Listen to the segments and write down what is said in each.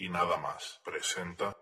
y nada más presenta...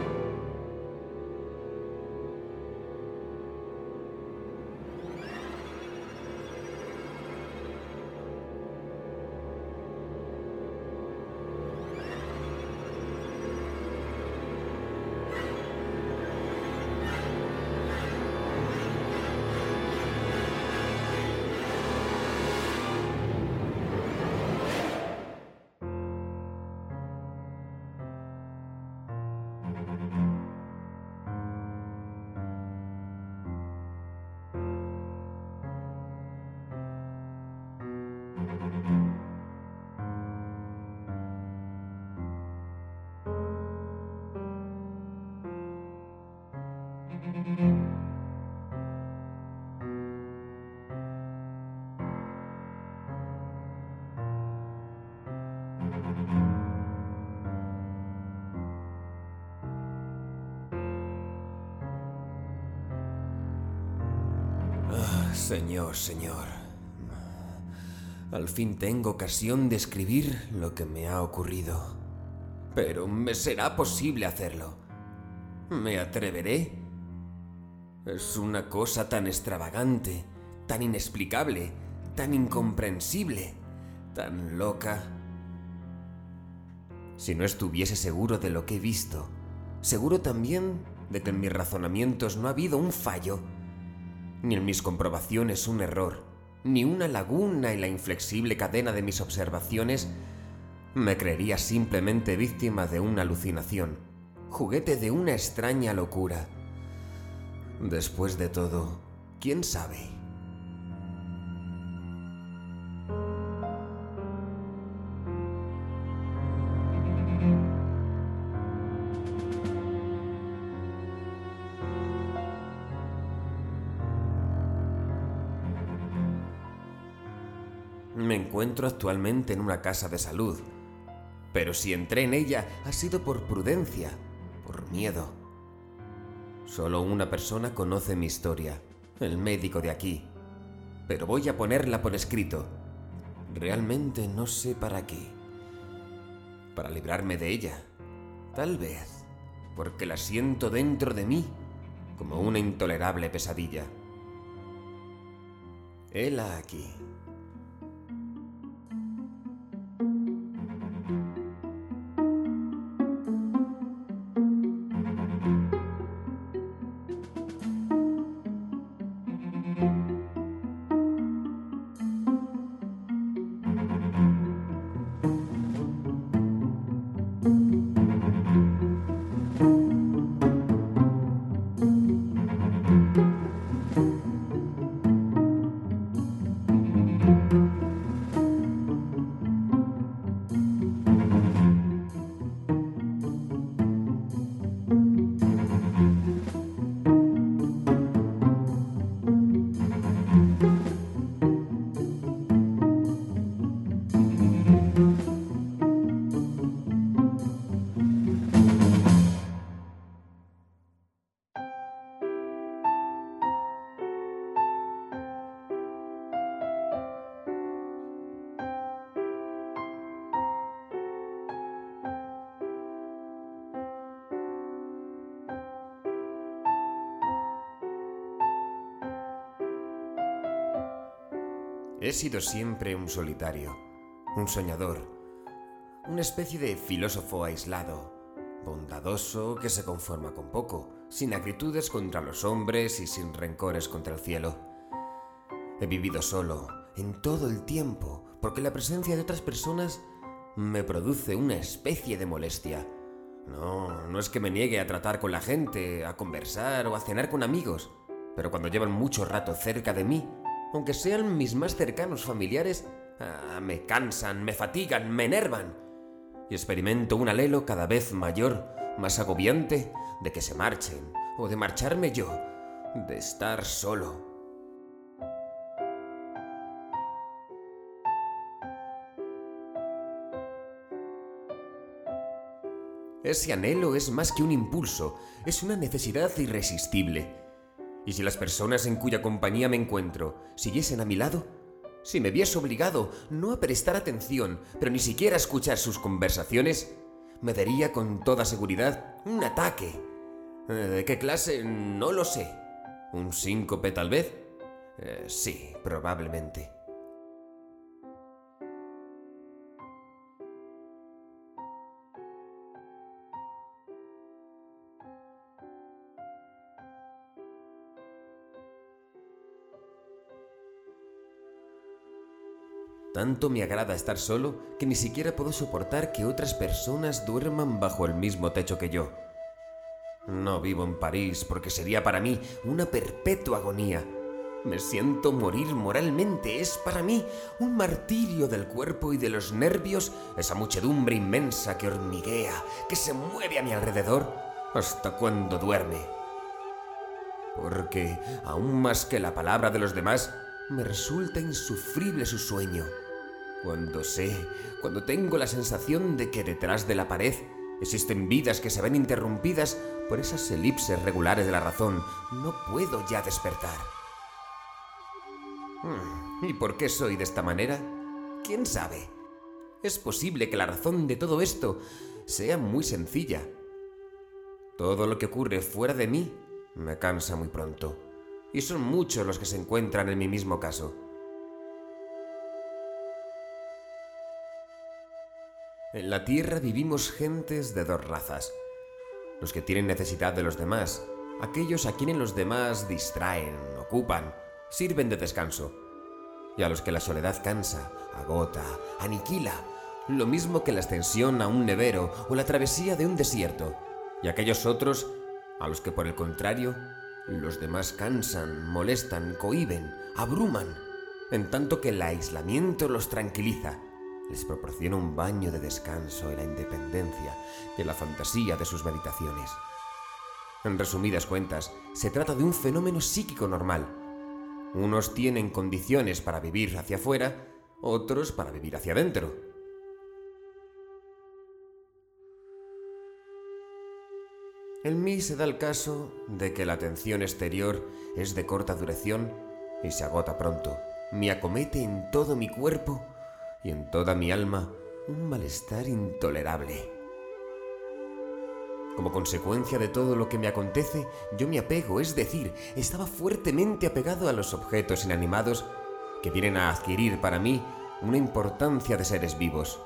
Señor. Al fin tengo ocasión de escribir lo que me ha ocurrido. Pero ¿me será posible hacerlo? ¿Me atreveré? Es una cosa tan extravagante, tan inexplicable, tan incomprensible, tan loca. Si no estuviese seguro de lo que he visto, seguro también de que en mis razonamientos no ha habido un fallo, ni en mis comprobaciones un error, ni una laguna en la inflexible cadena de mis observaciones, me creería simplemente víctima de una alucinación, juguete de una extraña locura. Después de todo, ¿quién sabe? Me encuentro actualmente en una casa de salud, pero si entré en ella ha sido por prudencia, por miedo. Solo una persona conoce mi historia, el médico de aquí, pero voy a ponerla por escrito. Realmente no sé para qué. Para librarme de ella, tal vez, porque la siento dentro de mí como una intolerable pesadilla. Hela aquí. He sido siempre un solitario, un soñador, una especie de filósofo aislado, bondadoso que se conforma con poco, sin acritudes contra los hombres y sin rencores contra el cielo. He vivido solo, en todo el tiempo, porque la presencia de otras personas me produce una especie de molestia. No es que me niegue a tratar con la gente, a conversar o a cenar con amigos, pero cuando llevan mucho rato cerca de mí, aunque sean mis más cercanos familiares, me cansan, me fatigan, me enervan. Y experimento un anhelo cada vez mayor, más agobiante, de que se marchen, o de marcharme yo, de estar solo. Ese anhelo es más que un impulso, es una necesidad irresistible. Y si las personas en cuya compañía me encuentro siguiesen a mi lado, si me viese obligado no a prestar atención, pero ni siquiera a escuchar sus conversaciones, Me daría con toda seguridad un ataque. ¿De qué clase? No lo sé. ¿Un síncope tal vez? Sí, probablemente. Tanto me agrada estar solo que ni siquiera puedo soportar que otras personas duerman bajo el mismo techo que yo. No vivo en París porque sería para mí una perpetua agonía. Me siento morir moralmente. Es para mí un martirio del cuerpo y de los nervios, esa muchedumbre inmensa que hormiguea, que se mueve a mi alrededor hasta cuando duerme. Porque, aún más que la palabra de los demás, me resulta insufrible su sueño. Cuando tengo la sensación de que detrás de la pared existen vidas que se ven interrumpidas por esas elipses regulares de la razón, no puedo ya despertar. ¿Y por qué soy de esta manera? ¿Quién sabe? Es posible que la razón de todo esto sea muy sencilla. Todo lo que ocurre fuera de mí me cansa muy pronto, y son muchos los que se encuentran en mi mismo caso. En la Tierra vivimos gentes de dos razas: los que tienen necesidad de los demás, aquellos a quienes los demás distraen, ocupan, sirven de descanso, y a los que la soledad cansa, agota, aniquila, lo mismo que la ascensión a un nevero o la travesía de un desierto, y aquellos otros a los que, por el contrario, los demás cansan, molestan, cohíben, abruman, en tanto que el aislamiento los tranquiliza, les proporciona un baño de descanso y la independencia de la fantasía de sus meditaciones. En resumidas cuentas, se trata de un fenómeno psíquico normal. Unos tienen condiciones para vivir hacia afuera, otros para vivir hacia adentro. En mí se da el caso de que la atención exterior es de corta duración y se agota pronto. Me acomete en todo mi cuerpo y en toda mi alma un malestar intolerable. Como consecuencia de todo lo que me acontece, yo me apego, es decir, estaba fuertemente apegado a los objetos inanimados que vienen a adquirir para mí una importancia de seres vivos.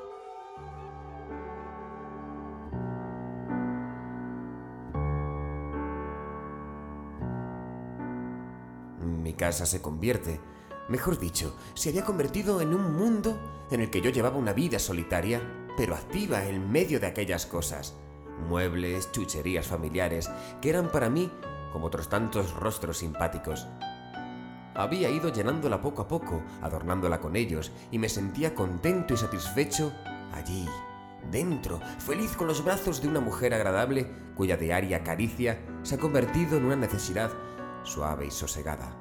Mi casa se convierte, mejor dicho, se había convertido en un mundo en el que yo llevaba una vida solitaria, pero activa en medio de aquellas cosas. Muebles, chucherías familiares, que eran para mí como otros tantos rostros simpáticos. Había ido llenándola poco a poco, adornándola con ellos, y me sentía contento y satisfecho allí, dentro, feliz con los brazos de una mujer agradable cuya diaria caricia se ha convertido en una necesidad suave y sosegada.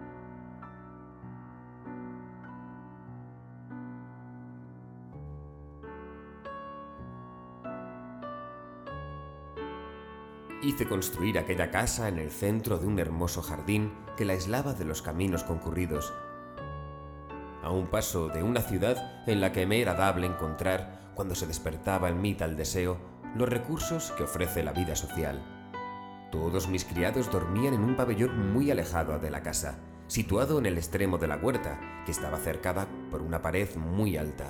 Hice construir aquella casa en el centro de un hermoso jardín que la aislaba de los caminos concurridos, a un paso de una ciudad en la que me era dable encontrar, cuando se despertaba en mí tal deseo, los recursos que ofrece la vida social. Todos mis criados dormían en un pabellón muy alejado de la casa, situado en el extremo de la huerta, que estaba cercada por una pared muy alta.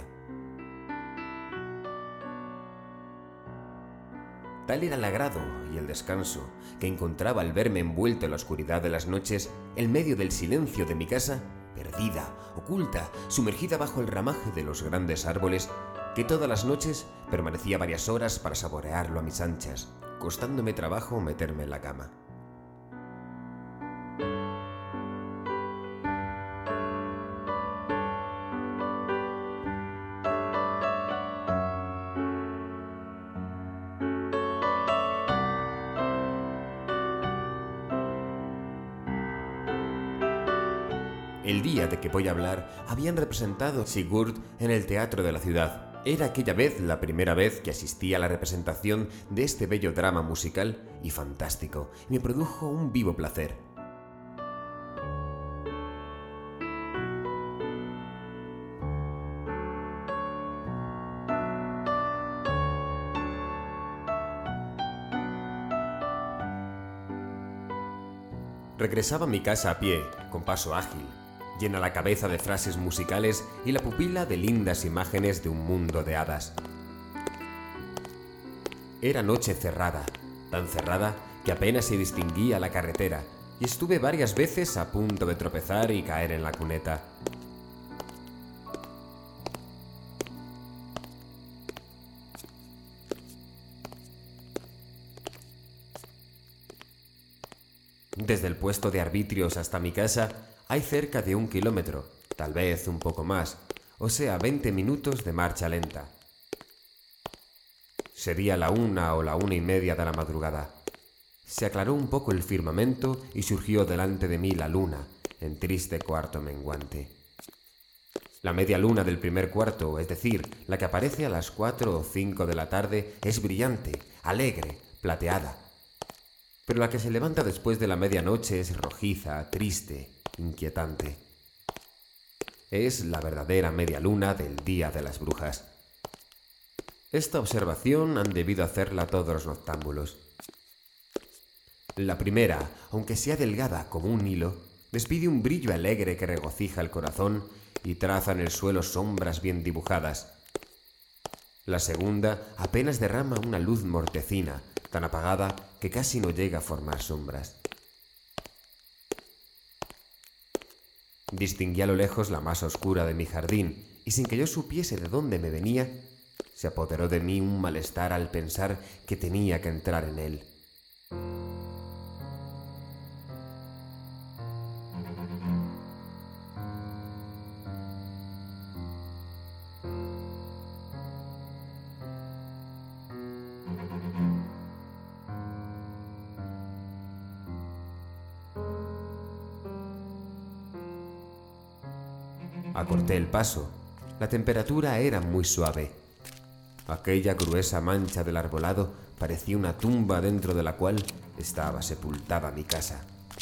Tal era el agrado y el descanso que encontraba al verme envuelto en la oscuridad de las noches, en medio del silencio de mi casa, perdida, oculta, sumergida bajo el ramaje de los grandes árboles, que todas las noches permanecía varias horas para saborearlo a mis anchas, costándome trabajo meterme en la cama. El día de que voy a hablar habían representado Sigurd en el teatro de la ciudad. Era aquella vez la primera vez que asistía a la representación de este bello drama musical y fantástico, y me produjo un vivo placer. Regresaba a mi casa a pie, con paso ágil, llena la cabeza de frases musicales y la pupila de lindas imágenes de un mundo de hadas. Era noche cerrada, tan cerrada que apenas se distinguía la carretera, y estuve varias veces a punto de tropezar y caer en la cuneta. Desde el puesto de arbitrios hasta mi casa hay cerca de 1 kilómetro, tal vez un poco más, o sea, 20 minutos de marcha lenta. Sería la 1 o la 1:30 de la madrugada. Se aclaró un poco el firmamento y surgió delante de mí la luna, en triste cuarto menguante. La media luna del primer cuarto, es decir, la que aparece a las 4 o 5 de la tarde, es brillante, alegre, plateada. Pero la que se levanta después de la medianoche es rojiza, triste, inquietante. Es la verdadera media luna del Día de las Brujas. Esta observación han debido hacerla todos los noctámbulos. La primera, aunque sea delgada como un hilo, despide un brillo alegre que regocija el corazón y traza en el suelo sombras bien dibujadas. La segunda apenas derrama una luz mortecina, tan apagada que casi no llega a formar sombras. Distinguí a lo lejos la más oscura de mi jardín, y sin que yo supiese de dónde me venía, se apoderó de mí un malestar al pensar que tenía que entrar en él. Acorté el paso. La temperatura era muy suave. Aquella gruesa mancha del arbolado parecía una tumba dentro de la cual estaba sepultada mi casa.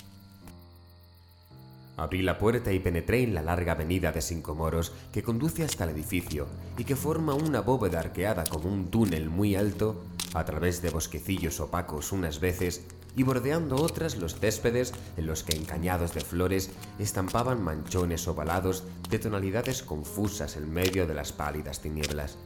Abrí la puerta y penetré en la larga avenida de Sincomoros que conduce hasta el edificio y que forma una bóveda arqueada como un túnel muy alto a través de bosquecillos opacos unas veces y bordeando otras los céspedes en los que encañados de flores estampaban manchones ovalados de tonalidades confusas en medio de las pálidas tinieblas.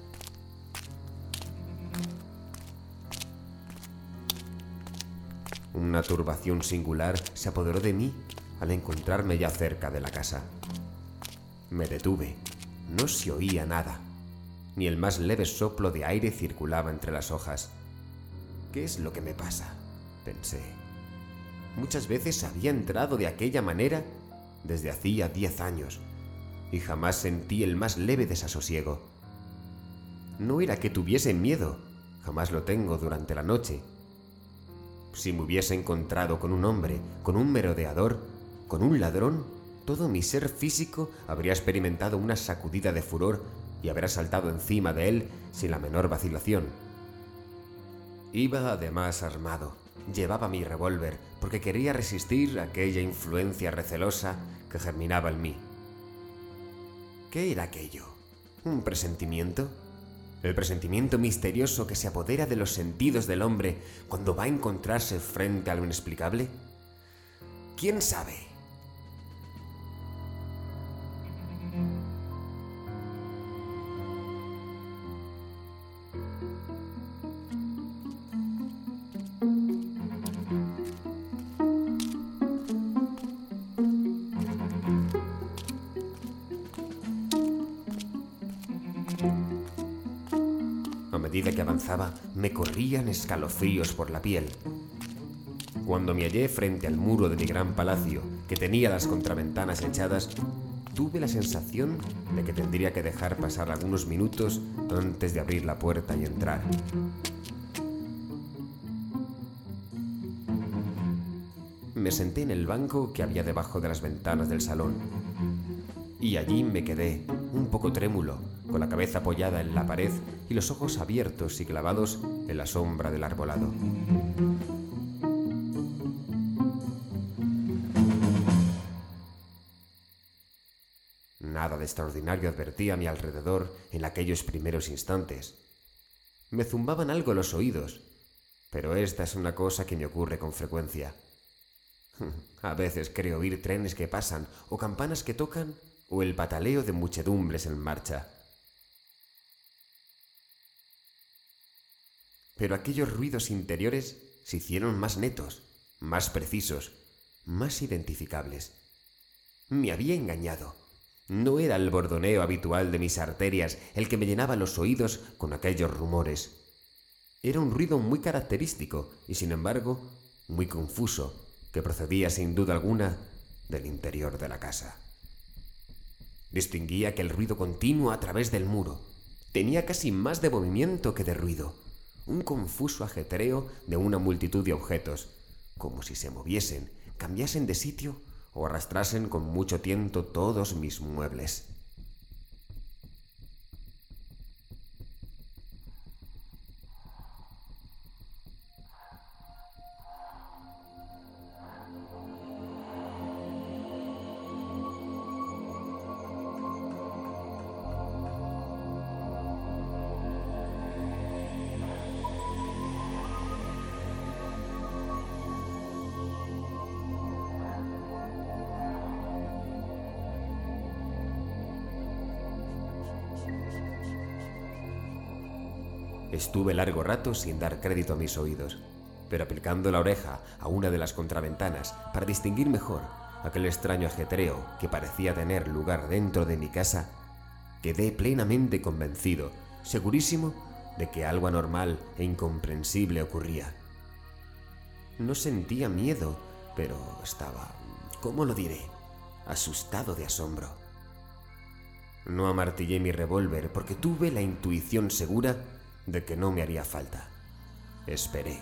Una turbación singular se apoderó de mí al encontrarme ya cerca de la casa. Me detuve. No se oía nada. Ni el más leve soplo de aire circulaba entre las hojas. ¿Qué es lo que me pasa?, pensé. Muchas veces había entrado de aquella manera desde hacía 10 años y jamás sentí el más leve desasosiego. No era que tuviese miedo, jamás lo tengo durante la noche. Si me hubiese encontrado con un hombre, con un merodeador, con un ladrón, todo mi ser físico habría experimentado una sacudida de furor y habría saltado encima de él sin la menor vacilación. Iba además armado. Llevaba mi revólver porque quería resistir aquella influencia recelosa que germinaba en mí. ¿Qué era aquello? ¿Un presentimiento? ¿El presentimiento misterioso que se apodera de los sentidos del hombre cuando va a encontrarse frente a lo inexplicable? ¿Quién sabe? A medida que avanzaba, me corrían escalofríos por la piel. Cuando me hallé frente al muro de mi gran palacio, que tenía las contraventanas echadas, tuve la sensación de que tendría que dejar pasar algunos minutos antes de abrir la puerta y entrar. Me senté en el banco que había debajo de las ventanas del salón. Y allí me quedé, un poco trémulo, con la cabeza apoyada en la pared y los ojos abiertos y clavados en la sombra del arbolado. Nada de extraordinario advertía a mi alrededor en aquellos primeros instantes. Me zumbaban algo los oídos, pero esta es una cosa que me ocurre con frecuencia. A veces creo oír trenes que pasan, o campanas que tocan, o el pataleo de muchedumbres en marcha. Pero aquellos ruidos interiores se hicieron más netos, más precisos, más identificables. Me había engañado. No era el bordoneo habitual de mis arterias el que me llenaba los oídos con aquellos rumores. Era un ruido muy característico y, sin embargo, muy confuso, que procedía sin duda alguna del interior de la casa. Distinguía aquel ruido continuo a través del muro. Tenía casi más de movimiento que de ruido, un confuso ajetreo de una multitud de objetos, como si se moviesen, cambiasen de sitio o arrastrasen con mucho tiento todos mis muebles. Estuve largo rato sin dar crédito a mis oídos, pero aplicando la oreja a una de las contraventanas para distinguir mejor aquel extraño ajetreo que parecía tener lugar dentro de mi casa, quedé plenamente convencido, segurísimo de que algo anormal e incomprensible ocurría. No sentía miedo, pero estaba, ¿cómo lo diré?, asustado de asombro. No amartillé mi revólver porque tuve la intuición segura de que no me haría falta. Esperé.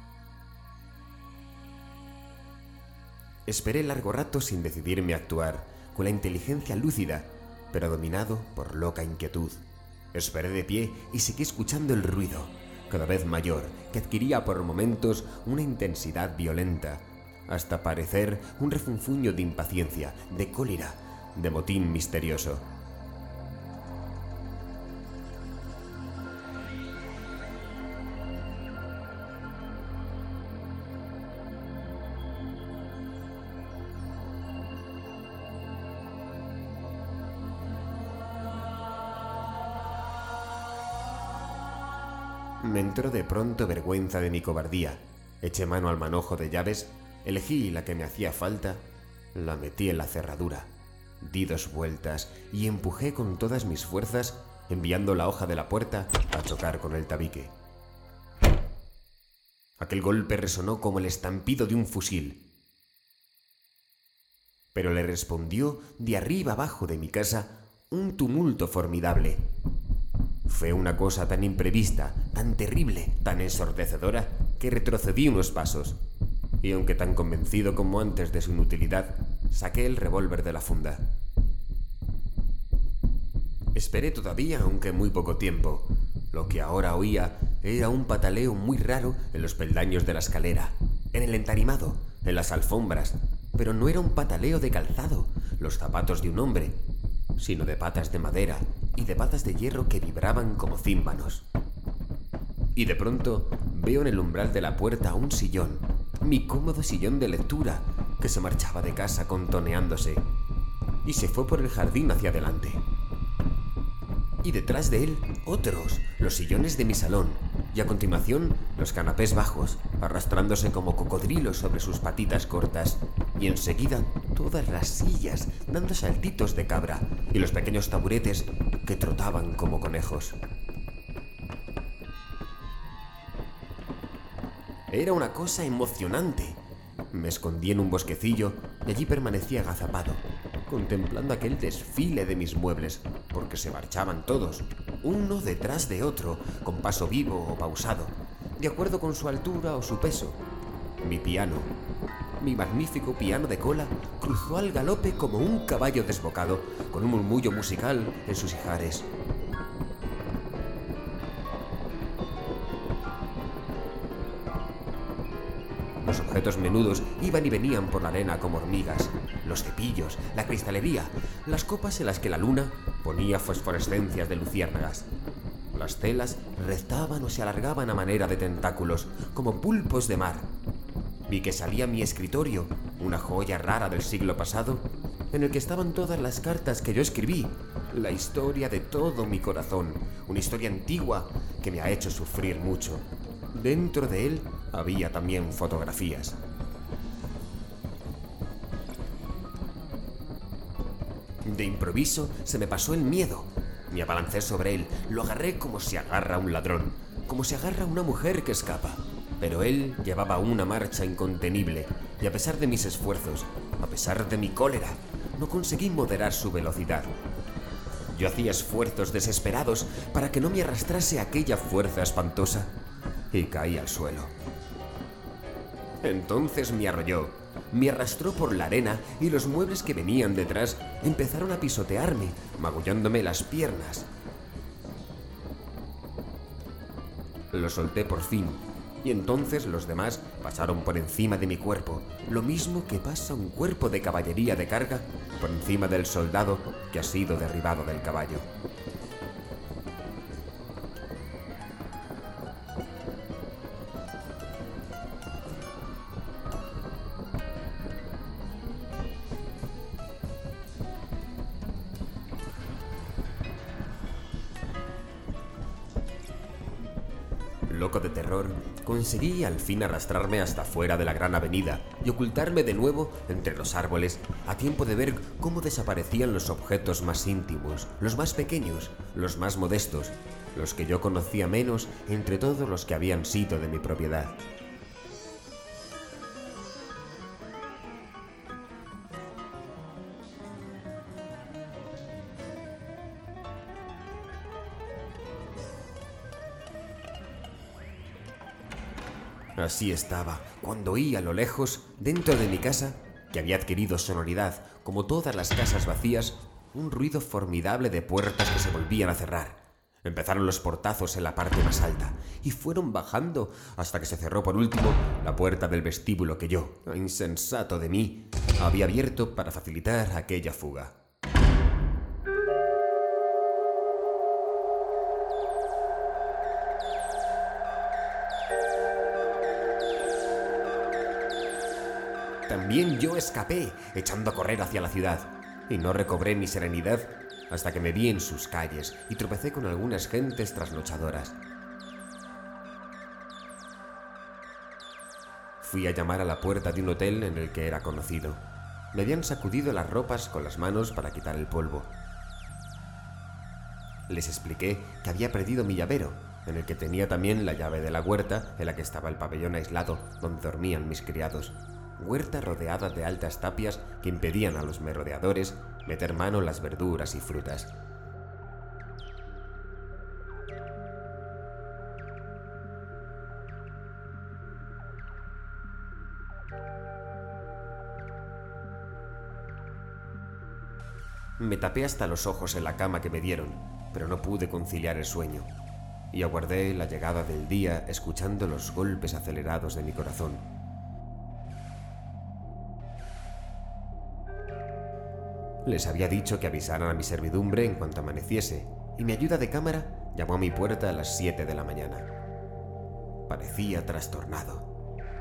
Esperé largo rato sin decidirme a actuar, con la inteligencia lúcida, pero dominado por loca inquietud. Esperé de pie y seguí escuchando el ruido, cada vez mayor, que adquiría por momentos una intensidad violenta, hasta parecer un refunfuño de impaciencia, de cólera, de motín misterioso. Me entró de pronto vergüenza de mi cobardía. Eché mano al manojo de llaves, elegí la que me hacía falta, la metí en la cerradura, di 2 vueltas y empujé con todas mis fuerzas, enviando la hoja de la puerta a chocar con el tabique. Aquel golpe resonó como el estampido de un fusil, pero le respondió de arriba abajo de mi casa un tumulto formidable. Fue una cosa tan imprevista, tan terrible, tan ensordecedora, que retrocedí unos pasos, y aunque tan convencido como antes de su inutilidad, saqué el revólver de la funda. Esperé todavía, aunque muy poco tiempo. Lo que ahora oía era un pataleo muy raro en los peldaños de la escalera, en el entarimado, en las alfombras, pero no era un pataleo de calzado, los zapatos de un hombre, sino de patas de madera y de patas de hierro que vibraban como címbanos. Y de pronto veo en el umbral de la puerta un sillón, mi cómodo sillón de lectura, que se marchaba de casa contoneándose, y se fue por el jardín hacia adelante. Y detrás de él otros, los sillones de mi salón, y a continuación los canapés bajos, arrastrándose como cocodrilos sobre sus patitas cortas, y enseguida todas las sillas dando saltitos de cabra, y los pequeños taburetes que trotaban como conejos. Era una cosa emocionante. Me escondí en un bosquecillo y allí permanecí agazapado, contemplando aquel desfile de mis muebles, porque se marchaban todos, uno detrás de otro, con paso vivo o pausado, de acuerdo con su altura o su peso. Mi piano, mi magnífico piano de cola, cruzó al galope como un caballo desbocado, con un murmullo musical en sus ijares. Los objetos menudos iban y venían por la arena como hormigas, los cepillos, la cristalería, las copas en las que la luna ponía fosforescencias de luciérnagas. Las telas rezaban o se alargaban a manera de tentáculos, como pulpos de mar. Vi que salía mi escritorio una joya rara del siglo pasado, en el que estaban todas las cartas que yo escribí, la historia de todo mi corazón, una historia antigua que me ha hecho sufrir mucho. Dentro de él había también fotografías. De improviso se me pasó el miedo. Me abalancé sobre él, lo agarré como se agarra a un ladrón, como se agarra a una mujer que escapa. Pero él llevaba una marcha incontenible y a pesar de mis esfuerzos, a pesar de mi cólera, no conseguí moderar su velocidad. Yo hacía esfuerzos desesperados para que no me arrastrase aquella fuerza espantosa y caí al suelo. Entonces me arrolló, me arrastró por la arena y los muebles que venían detrás empezaron a pisotearme, magullándome las piernas. Lo solté por fin y entonces los demás pasaron por encima de mi cuerpo, lo mismo que pasa un cuerpo de caballería de carga por encima del soldado que ha sido derribado del caballo. Loco de terror, conseguí al fin arrastrarme hasta fuera de la gran avenida y ocultarme de nuevo entre los árboles a tiempo de ver cómo desaparecían los objetos más íntimos, los más pequeños, los más modestos, los que yo conocía menos entre todos los que habían sido de mi propiedad. Así estaba, cuando oí a lo lejos, dentro de mi casa, que había adquirido sonoridad, como todas las casas vacías, un ruido formidable de puertas que se volvían a cerrar. Empezaron los portazos en la parte más alta y fueron bajando hasta que se cerró por último la puerta del vestíbulo que yo, insensato de mí, había abierto para facilitar aquella fuga. También yo escapé, echando a correr hacia la ciudad, y no recobré mi serenidad hasta que me vi en sus calles y tropecé con algunas gentes trasnochadoras. Fui a llamar a la puerta de un hotel en el que era conocido. Me habían sacudido las ropas con las manos para quitar el polvo. Les expliqué que había perdido mi llavero, en el que tenía también la llave de la huerta en la que estaba el pabellón aislado donde dormían mis criados. Huerta rodeada de altas tapias que impedían a los merodeadores meter mano en las verduras y frutas. Me tapé hasta los ojos en la cama que me dieron, pero no pude conciliar el sueño, y aguardé la llegada del día escuchando los golpes acelerados de mi corazón. Les había dicho que avisaran a mi servidumbre en cuanto amaneciese, y mi ayuda de cámara llamó a mi puerta a las 7 de la mañana. Parecía trastornado.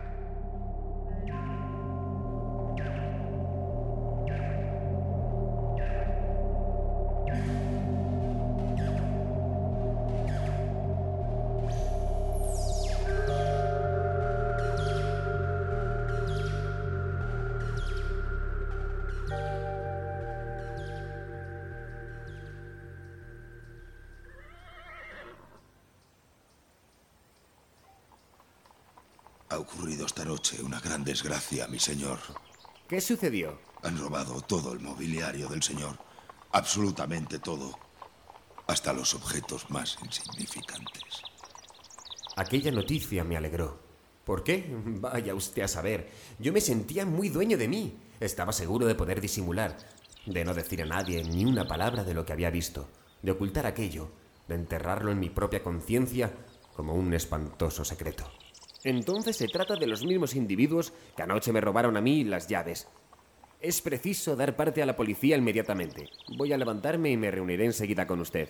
Ha ocurrido esta noche una gran desgracia, mi señor. ¿Qué sucedió? Han robado todo el mobiliario del señor. Absolutamente todo. Hasta los objetos más insignificantes. Aquella noticia me alegró. ¿Por qué? Vaya usted a saber. Yo me sentía muy dueño de mí. Estaba seguro de poder disimular, de no decir a nadie ni una palabra de lo que había visto, de ocultar aquello, de enterrarlo en mi propia conciencia como un espantoso secreto. Entonces se trata de los mismos individuos que anoche me robaron a mí las llaves. Es preciso dar parte a la policía inmediatamente. Voy a levantarme y me reuniré enseguida con usted.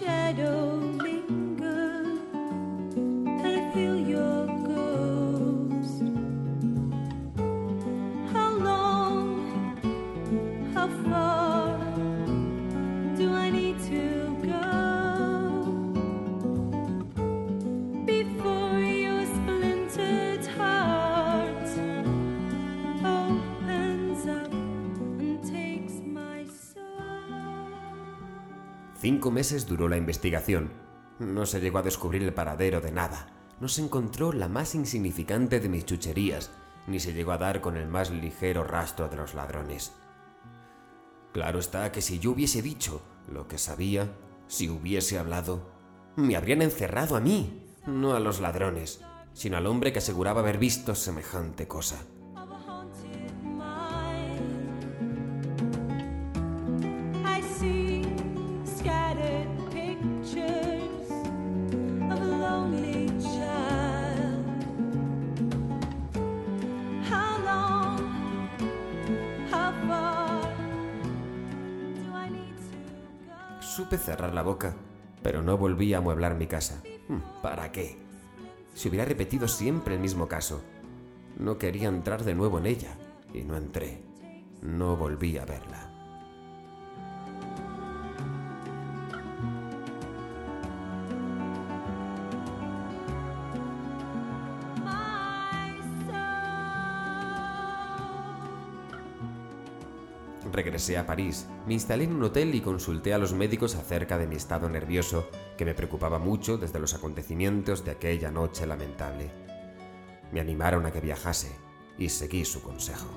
shadow linger and feel your ghost. How long, how far do I need to go before your splintered heart opens up and takes my soul? 5 meses duró la investigación. No se llegó a descubrir el paradero de nada. No se encontró la más insignificante de mis chucherías, ni se llegó a dar con el más ligero rastro de los ladrones. Claro está que si yo hubiese dicho lo que sabía, si hubiese hablado, me habrían encerrado a mí, no a los ladrones, sino al hombre que aseguraba haber visto semejante cosa. Of a haunted mind, I see scattered pictures of a lonely child. How long, how far do I need to go? Supe cerrar la boca, pero no volví a amueblar mi casa. ¿Para qué? Si hubiera repetido siempre el mismo caso. No quería entrar de nuevo en ella, y no entré. No volví a verla. My soul. Regresé a París, me instalé en un hotel y consulté a los médicos acerca de mi estado nervioso, que me preocupaba mucho desde los acontecimientos de aquella noche lamentable. Me animaron a que viajase y seguí su consejo.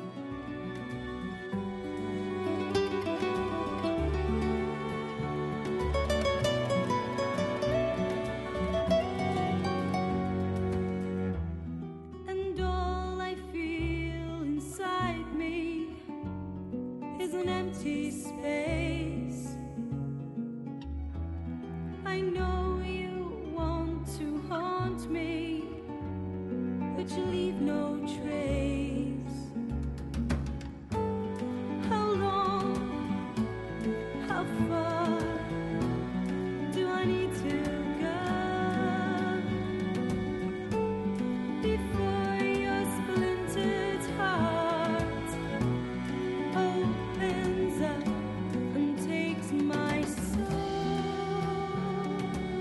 And all I feel inside me is an empty space. I know you want to haunt me, but you leave no trace. How long, how far do I need to go before your splintered heart opens up and takes my soul?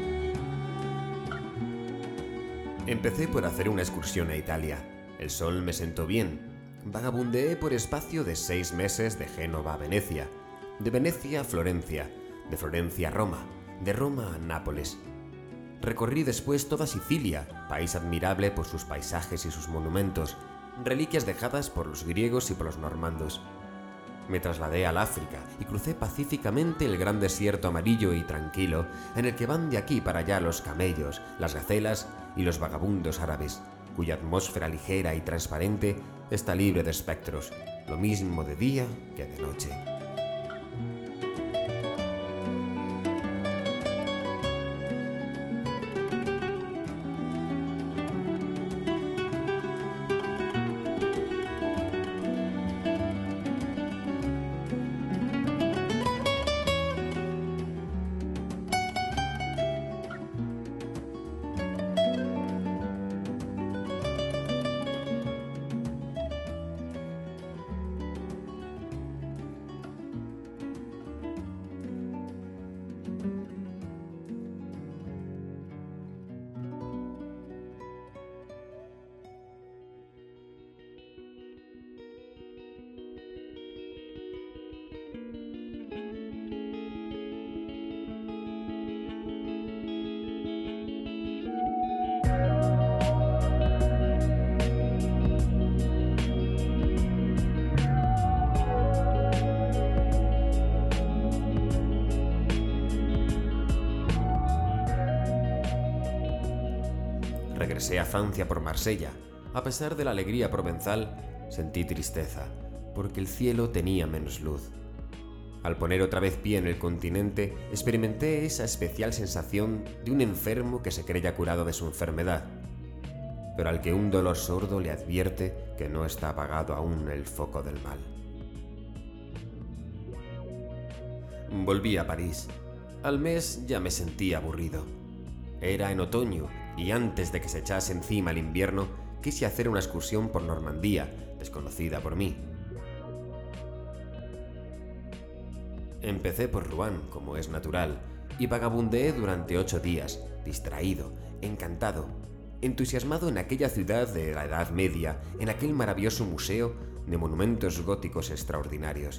Empecé por hacer una excursión a Italia. El sol me sentó bien. Vagabundeé por espacio de 6 meses de Génova a Venecia, de Venecia a Florencia, de Florencia a Roma, de Roma a Nápoles. Recorrí después toda Sicilia, país admirable por sus paisajes y sus monumentos, reliquias dejadas por los griegos y por los normandos. Me trasladé al África y crucé pacíficamente el gran desierto amarillo y tranquilo en el que van de aquí para allá los camellos, las gacelas y los vagabundos árabes, cuya atmósfera ligera y transparente está libre de espectros, lo mismo de día que de noche. Regresé a Francia por Marsella. A pesar de la alegría provenzal, sentí tristeza, porque el cielo tenía menos luz. Al poner otra vez pie en el continente, experimenté esa especial sensación de un enfermo que se cree ya curado de su enfermedad, pero al que un dolor sordo le advierte que no está apagado aún el foco del mal. Volví a París. Al mes ya me sentía aburrido. Era en otoño y antes de que se echase encima el invierno, quise hacer una excursión por Normandía, desconocida por mí. Empecé por Rouen, como es natural, y vagabundeé durante 8 días, distraído, encantado, entusiasmado en aquella ciudad de la Edad Media, en aquel maravilloso museo de monumentos góticos extraordinarios.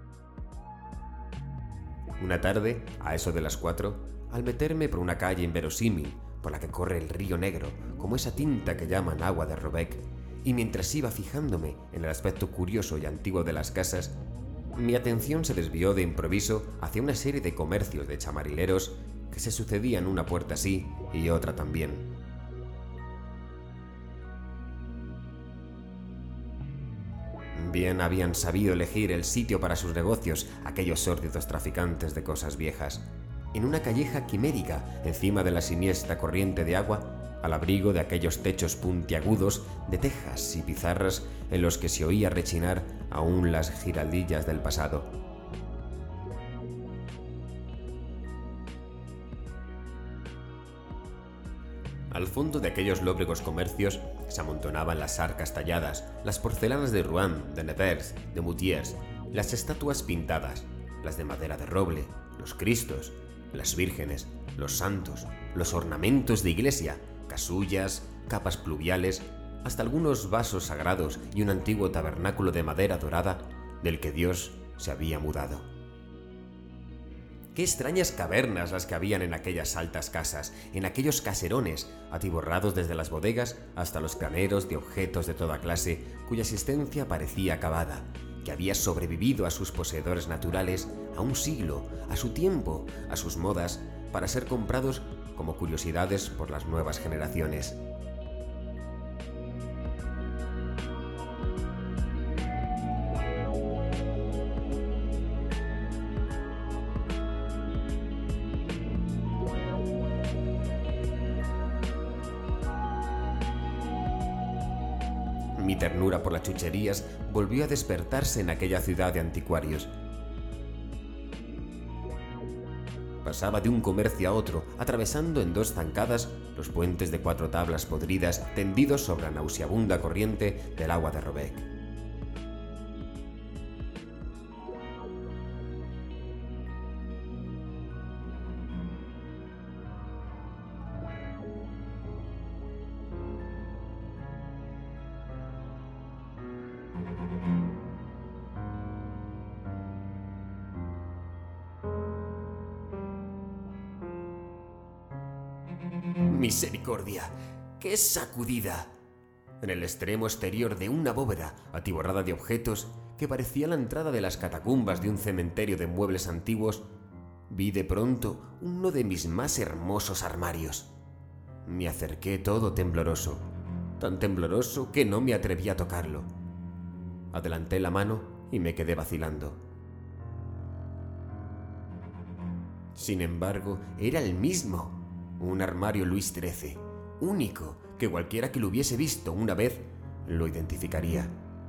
Una tarde, a eso de las 4, al meterme por una calle inverosímil, por la que corre el río Negro, como esa tinta que llaman agua de Robec, y mientras iba fijándome en el aspecto curioso y antiguo de las casas, mi atención se desvió de improviso hacia una serie de comercios de chamarileros que se sucedían una puerta así y otra también. Bien habían sabido elegir el sitio para sus negocios aquellos sórdidos traficantes de cosas viejas. En una calleja quimérica, encima de la siniestra corriente de agua, al abrigo de aquellos techos puntiagudos de tejas y pizarras en los que se oía rechinar aún las giraldillas del pasado. Al fondo de aquellos lóbregos comercios se amontonaban las arcas talladas, las porcelanas de Rouen, de Nevers, de Moutiers, las estatuas pintadas, las de madera de roble, los cristos, las vírgenes, los santos, los ornamentos de iglesia, casullas, capas pluviales, hasta algunos vasos sagrados y un antiguo tabernáculo de madera dorada del que Dios se había mudado. Qué extrañas cavernas las que habían en aquellas altas casas, en aquellos caserones, atiborrados desde las bodegas hasta los graneros de objetos de toda clase, cuya existencia parecía acabada, que había sobrevivido a sus poseedores naturales, a un siglo, a su tiempo, a sus modas, para ser comprados como curiosidades por las nuevas generaciones. Mi ternura por las chucherías volvió a despertarse en aquella ciudad de anticuarios. Pasaba de un comercio a otro, atravesando en 2 zancadas los puentes de 4 tablas podridas tendidos sobre la nauseabunda corriente del agua de Robec. ¡Misericordia! ¡Qué sacudida! En el extremo exterior de una bóveda atiborrada de objetos que parecía la entrada de las catacumbas de un cementerio de muebles antiguos, vi de pronto uno de mis más hermosos armarios. Me acerqué todo tembloroso, tan tembloroso que no me atreví a tocarlo. Adelanté la mano y me quedé vacilando. Sin embargo, era el mismo. Un armario Luis XIII, único, que cualquiera que lo hubiese visto una vez lo identificaría.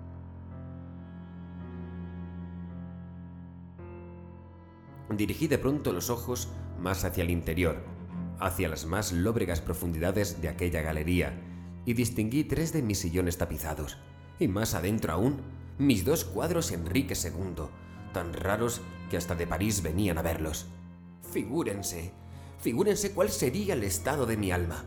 Dirigí de pronto los ojos más hacia el interior, hacia las más lóbregas profundidades de aquella galería, y distinguí 3 de mis sillones tapizados, y más adentro aún, mis 2 cuadros Enrique II, tan raros que hasta de París venían a verlos. Figúrense cuál sería el estado de mi alma.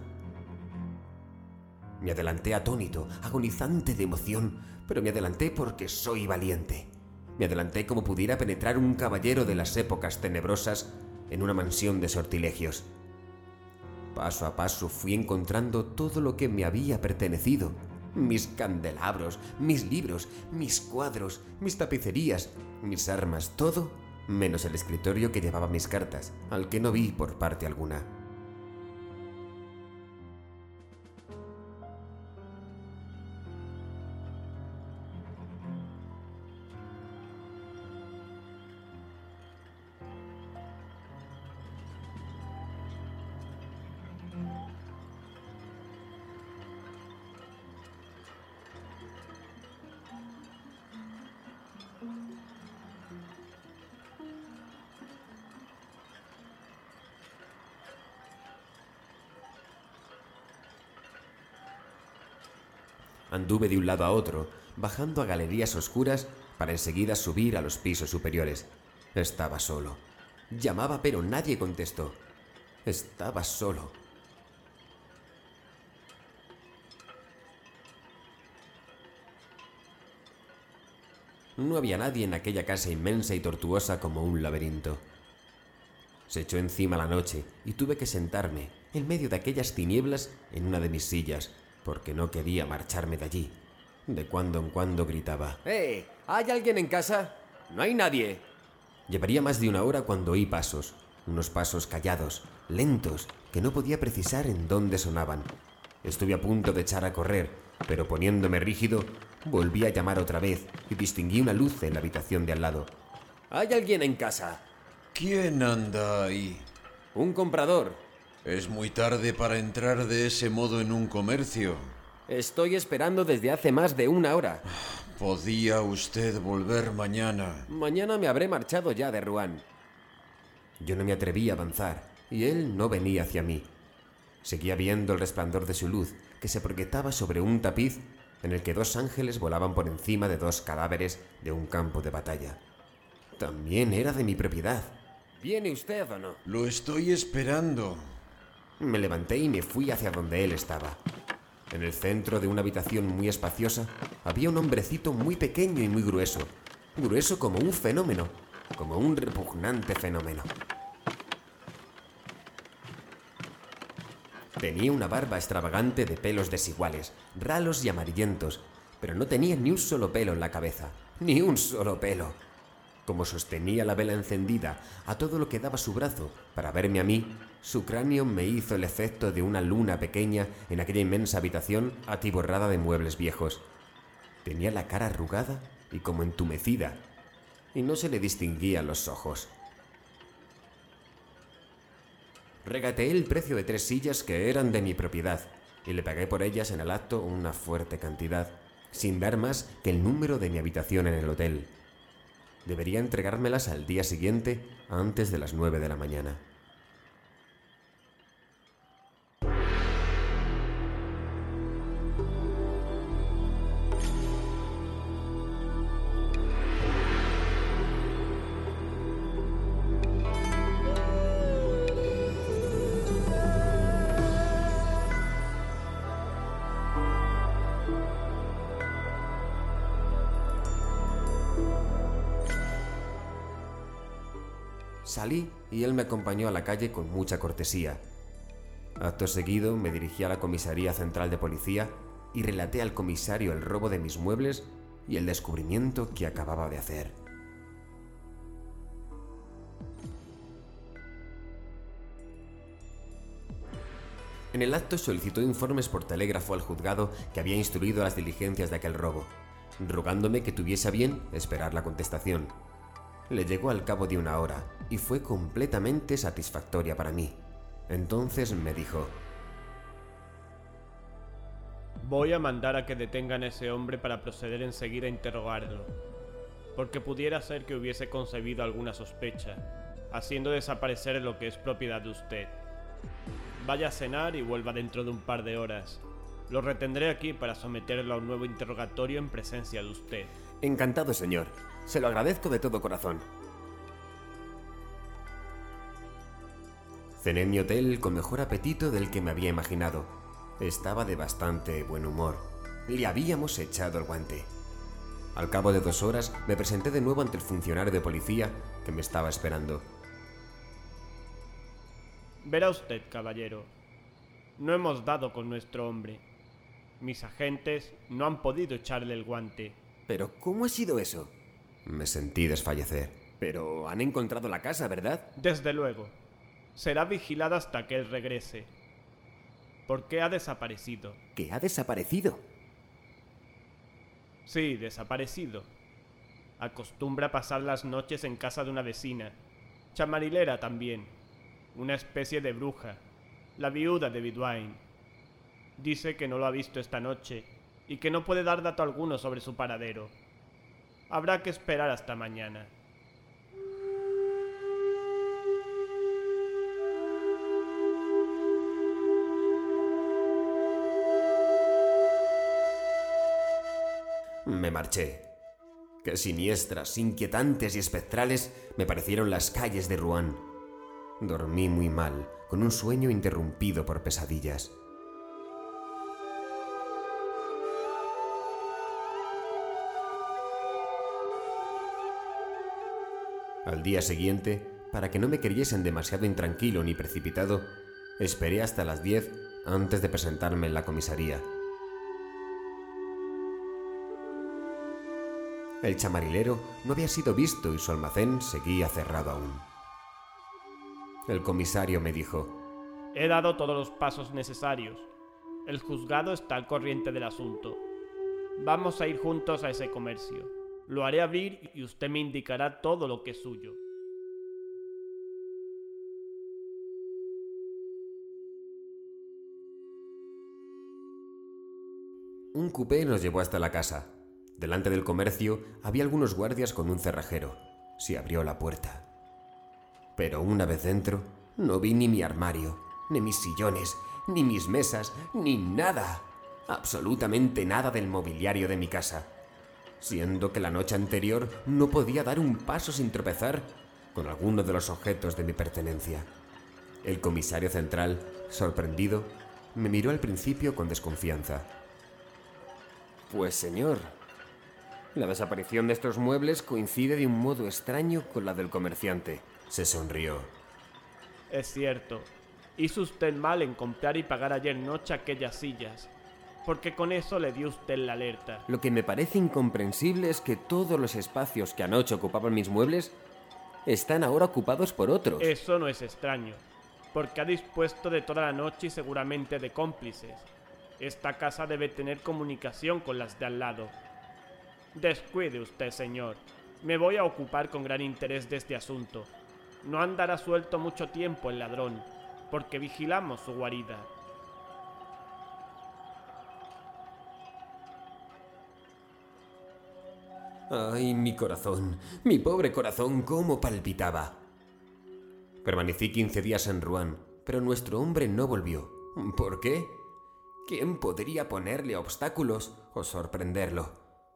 Me adelanté atónito, agonizante de emoción, pero me adelanté porque soy valiente. Me adelanté como pudiera penetrar un caballero de las épocas tenebrosas en una mansión de sortilegios. Paso a paso fui encontrando todo lo que me había pertenecido: mis candelabros, mis libros, mis cuadros, mis tapicerías, mis armas, todo menos el escritorio que llevaba mis cartas, al que no vi por parte alguna. Anduve de un lado a otro, bajando a galerías oscuras para enseguida subir a los pisos superiores. Estaba solo. Llamaba, pero nadie contestó. Estaba solo. No había nadie en aquella casa inmensa y tortuosa como un laberinto. Se echó encima la noche y tuve que sentarme, en medio de aquellas tinieblas, en una de mis sillas, porque no quería marcharme de allí. De cuando en cuando gritaba: ¡Eh! ¿Hay alguien en casa? ¡No hay nadie! Llevaría más de una hora cuando oí pasos, unos pasos callados, lentos, que no podía precisar en dónde sonaban. Estuve a punto de echar a correr, pero poniéndome rígido, volví a llamar otra vez y distinguí una luz en la habitación de al lado. ¿Hay alguien en casa? ¿Quién anda ahí? Un comprador. Es muy tarde para entrar de ese modo en un comercio. Estoy esperando desde hace más de una hora. ¿Podía usted volver mañana? Mañana me habré marchado ya de Rouen. Yo no me atreví a avanzar, y él no venía hacia mí. Seguía viendo el resplandor de su luz, que se proyectaba sobre un tapiz en el que 2 ángeles volaban por encima de 2 cadáveres de un campo de batalla. También era de mi propiedad. ¿Viene usted o no? Lo estoy esperando. Me levanté y me fui hacia donde él estaba. En el centro de una habitación muy espaciosa había un hombrecito muy pequeño y muy grueso. Grueso como un fenómeno, como un repugnante fenómeno. Tenía una barba extravagante de pelos desiguales, ralos y amarillentos, pero no tenía ni un solo pelo en la cabeza, ni un solo pelo. Como sostenía la vela encendida a todo lo que daba su brazo para verme a mí, su cráneo me hizo el efecto de una luna pequeña en aquella inmensa habitación atiborrada de muebles viejos. Tenía la cara arrugada y como entumecida, y no se le distinguían los ojos. Regateé el precio de 3 sillas que eran de mi propiedad, y le pagué por ellas en el acto una fuerte cantidad, sin dar más que el número de mi habitación en el hotel. Debería entregármelas al día siguiente, antes de las 9 de la mañana. Salí y él me acompañó a la calle con mucha cortesía. Acto seguido me dirigí a la comisaría central de policía y relaté al comisario el robo de mis muebles y el descubrimiento que acababa de hacer. En el acto solicitó informes por telégrafo al juzgado que había instruido las diligencias de aquel robo, rogándome que tuviese a bien esperar la contestación. Le llegó al cabo de una hora y fue completamente satisfactoria para mí. Entonces me dijo: voy a mandar a que detengan a ese hombre para proceder enseguida a interrogarlo, porque pudiera ser que hubiese concebido alguna sospecha, haciendo desaparecer lo que es propiedad de usted. Vaya a cenar y vuelva dentro de un par de horas. Lo retendré aquí para someterlo a un nuevo interrogatorio en presencia de usted. Encantado, señor. Se lo agradezco de todo corazón. Cené en mi hotel con mejor apetito del que me había imaginado. Estaba de bastante buen humor. Le habíamos echado el guante. Al cabo de 2 horas me presenté de nuevo ante el funcionario de policía que me estaba esperando. Verá usted, caballero. No hemos dado con nuestro hombre. Mis agentes no han podido echarle el guante. ¿Pero cómo ha sido eso? Me sentí desfallecer. Pero han encontrado la casa, ¿verdad? Desde luego. Será vigilada hasta que él regrese. ¿Por qué ha desaparecido? ¿Que ha desaparecido? Sí, desaparecido. Acostumbra pasar las noches en casa de una vecina, chamarilera también, una especie de bruja, la viuda de Bidwain. Dice que no lo ha visto esta noche y que no puede dar dato alguno sobre su paradero. Habrá que esperar hasta mañana. Me marché. Qué siniestras, inquietantes y espectrales me parecieron las calles de Rouen. Dormí muy mal, con un sueño interrumpido por pesadillas. Al día siguiente, para que no me creyesen demasiado intranquilo ni precipitado, esperé hasta las 10 antes de presentarme en la comisaría. El chamarilero no había sido visto y su almacén seguía cerrado aún. El comisario me dijo: He dado todos los pasos necesarios. El juzgado está al corriente del asunto. Vamos a ir juntos a ese comercio. Lo haré abrir y usted me indicará todo lo que es suyo. Un coupé nos llevó hasta la casa. Delante del comercio había algunos guardias con un cerrajero. Se abrió la puerta. Pero una vez dentro, no vi ni mi armario, ni mis sillones, ni mis mesas, ni nada. Absolutamente nada del mobiliario de mi casa. Siendo que la noche anterior no podía dar un paso sin tropezar con alguno de los objetos de mi pertenencia. El comisario central, sorprendido, me miró al principio con desconfianza. Pues señor, la desaparición de estos muebles coincide de un modo extraño con la del comerciante. Se sonrió. Es cierto. Hizo usted mal en comprar y pagar ayer noche aquellas sillas, porque con eso le dio usted la alerta. Lo que me parece incomprensible es que todos los espacios que anoche ocupaban mis muebles están ahora ocupados por otros. Eso no es extraño, porque ha dispuesto de toda la noche y seguramente de cómplices. Esta casa debe tener comunicación con las de al lado. Descuide usted, señor. Me voy a ocupar con gran interés de este asunto. No andará suelto mucho tiempo el ladrón, porque vigilamos su guarida. Ay, mi corazón, mi pobre corazón, cómo palpitaba. Permanecí 15 días en Rouen, pero nuestro hombre no volvió. ¿Por qué? ¿Quién podría ponerle obstáculos o sorprenderlo?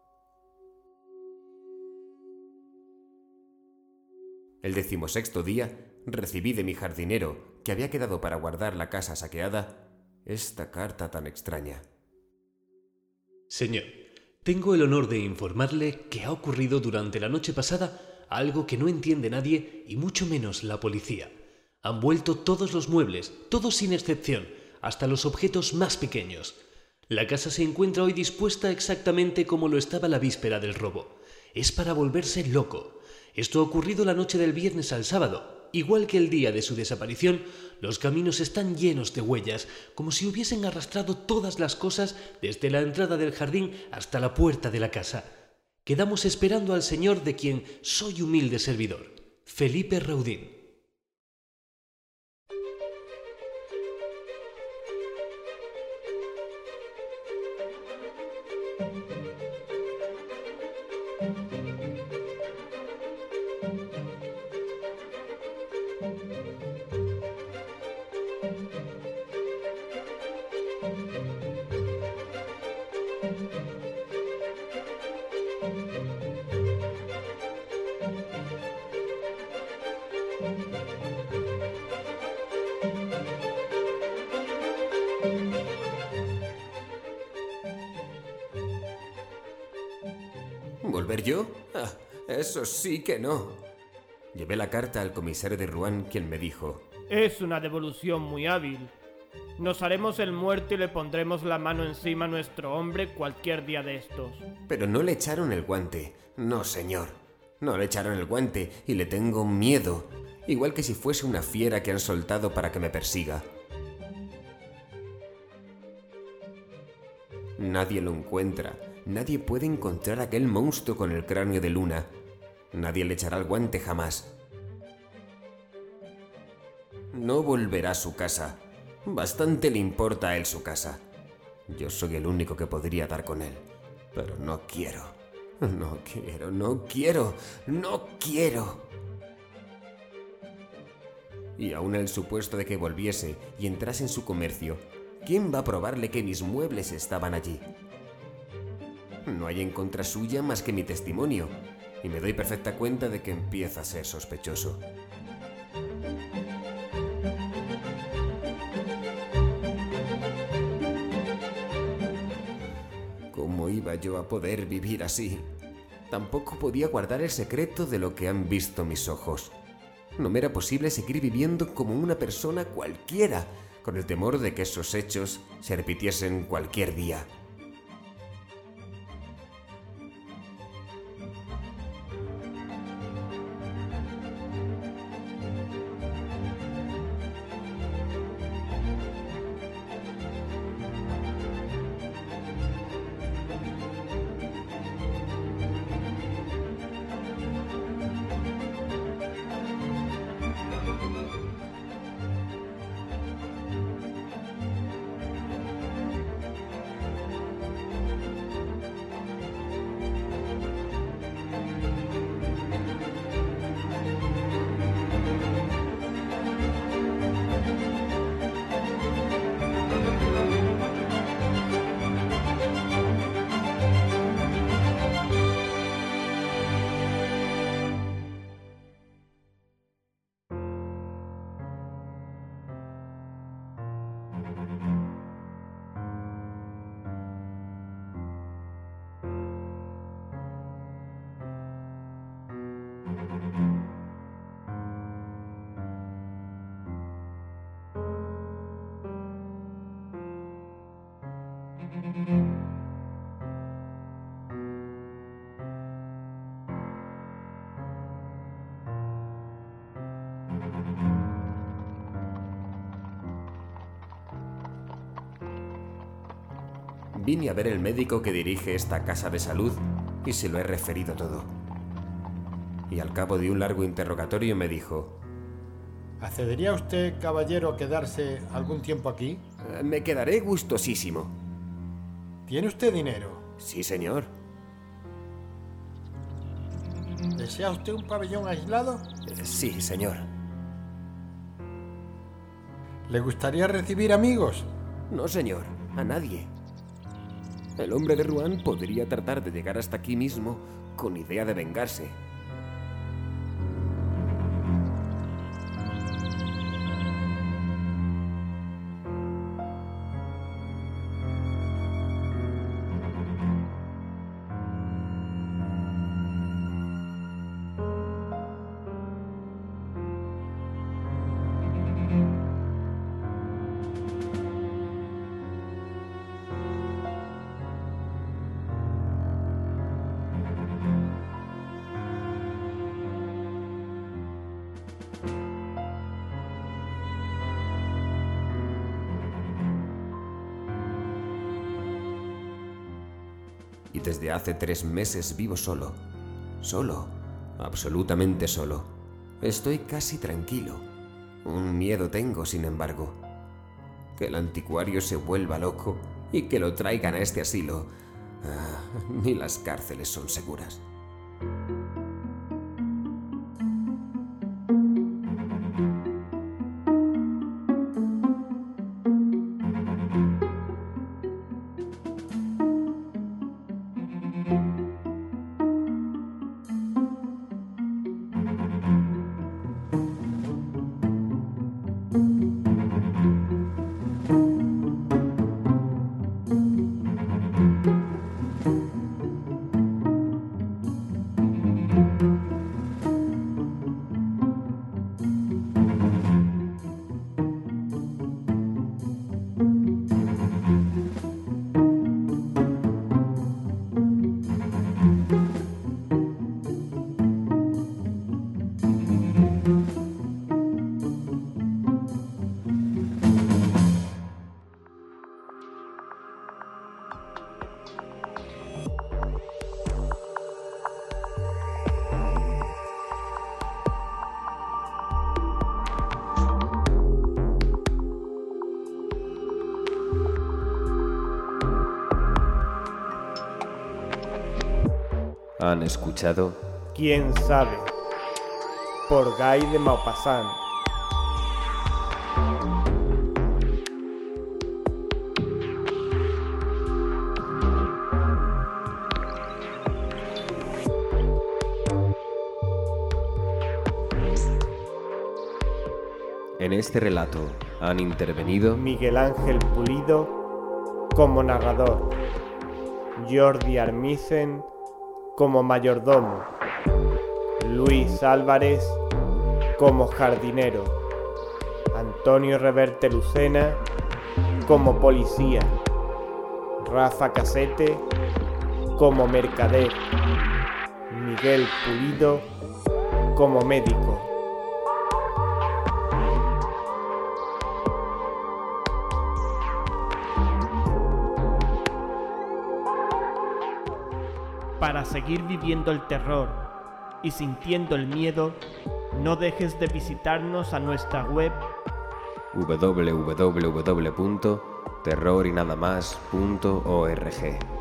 El 16º día recibí de mi jardinero, que había quedado para guardar la casa saqueada, esta carta tan extraña. Señor, tengo el honor de informarle que ha ocurrido durante la noche pasada algo que no entiende nadie y mucho menos la policía. Han vuelto todos los muebles, todos sin excepción, hasta los objetos más pequeños. La casa se encuentra hoy dispuesta exactamente como lo estaba la víspera del robo. Es para volverse loco. Esto ha ocurrido la noche del viernes al sábado. Igual que el día de su desaparición, los caminos están llenos de huellas, como si hubiesen arrastrado todas las cosas desde la entrada del jardín hasta la puerta de la casa. Quedamos esperando al señor de quien soy humilde servidor, Felipe Raudín. ¿Volver yo? Eso sí que no. Llevé la carta al comisario de Rouen, quien me dijo: Es una devolución muy hábil. Nos haremos el muerto y le pondremos la mano encima a nuestro hombre cualquier día de estos. Pero no le echaron el guante. No, señor. No le echaron el guante y le tengo miedo. Igual que si fuese una fiera que han soltado para que me persiga. Nadie lo encuentra. Nadie puede encontrar a aquel monstruo con el cráneo de luna. Nadie le echará el guante jamás. No volverá a su casa. Bastante le importa a él su casa. Yo soy el único que podría dar con él. Pero no quiero. No quiero, no quiero, no quiero. Y aún el supuesto de que volviese y entrase en su comercio, ¿quién va a probarle que mis muebles estaban allí? No hay en contra suya más que mi testimonio, y me doy perfecta cuenta de que empieza a ser sospechoso. ¿Cómo iba yo a poder vivir así? Tampoco podía guardar el secreto de lo que han visto mis ojos. No me era posible seguir viviendo como una persona cualquiera, con el temor de que esos hechos se repitiesen cualquier día. Vine a ver el médico que dirige esta casa de salud y se lo he referido todo. Y al cabo de un largo interrogatorio me dijo: ¿accedería usted, caballero, a quedarse algún tiempo aquí? Me quedaré gustosísimo. ¿Tiene usted dinero? Sí, señor. ¿Desea usted un pabellón aislado? Sí, señor. ¿Le gustaría recibir amigos? No, señor, a nadie. El hombre de Rouen podría tratar de llegar hasta aquí mismo con idea de vengarse. Y desde hace 3 meses vivo solo. Solo. Absolutamente solo. Estoy casi tranquilo. Un miedo tengo, sin embargo. Que el anticuario se vuelva loco y que lo traigan a este asilo. Ni las cárceles son seguras. Han escuchado ¿Quién sabe? Por Guy de Maupassant. En este relato han intervenido Miguel Ángel Pulido como narrador, Jordi Armisen como mayordomo, Luis Álvarez como jardinero, Antonio Reverte Lucena como policía, Rafa Casete como mercader, Miguel Pulido como médico. Para seguir viviendo el terror y sintiendo el miedo, no dejes de visitarnos a nuestra web www.terrorinadamas.org.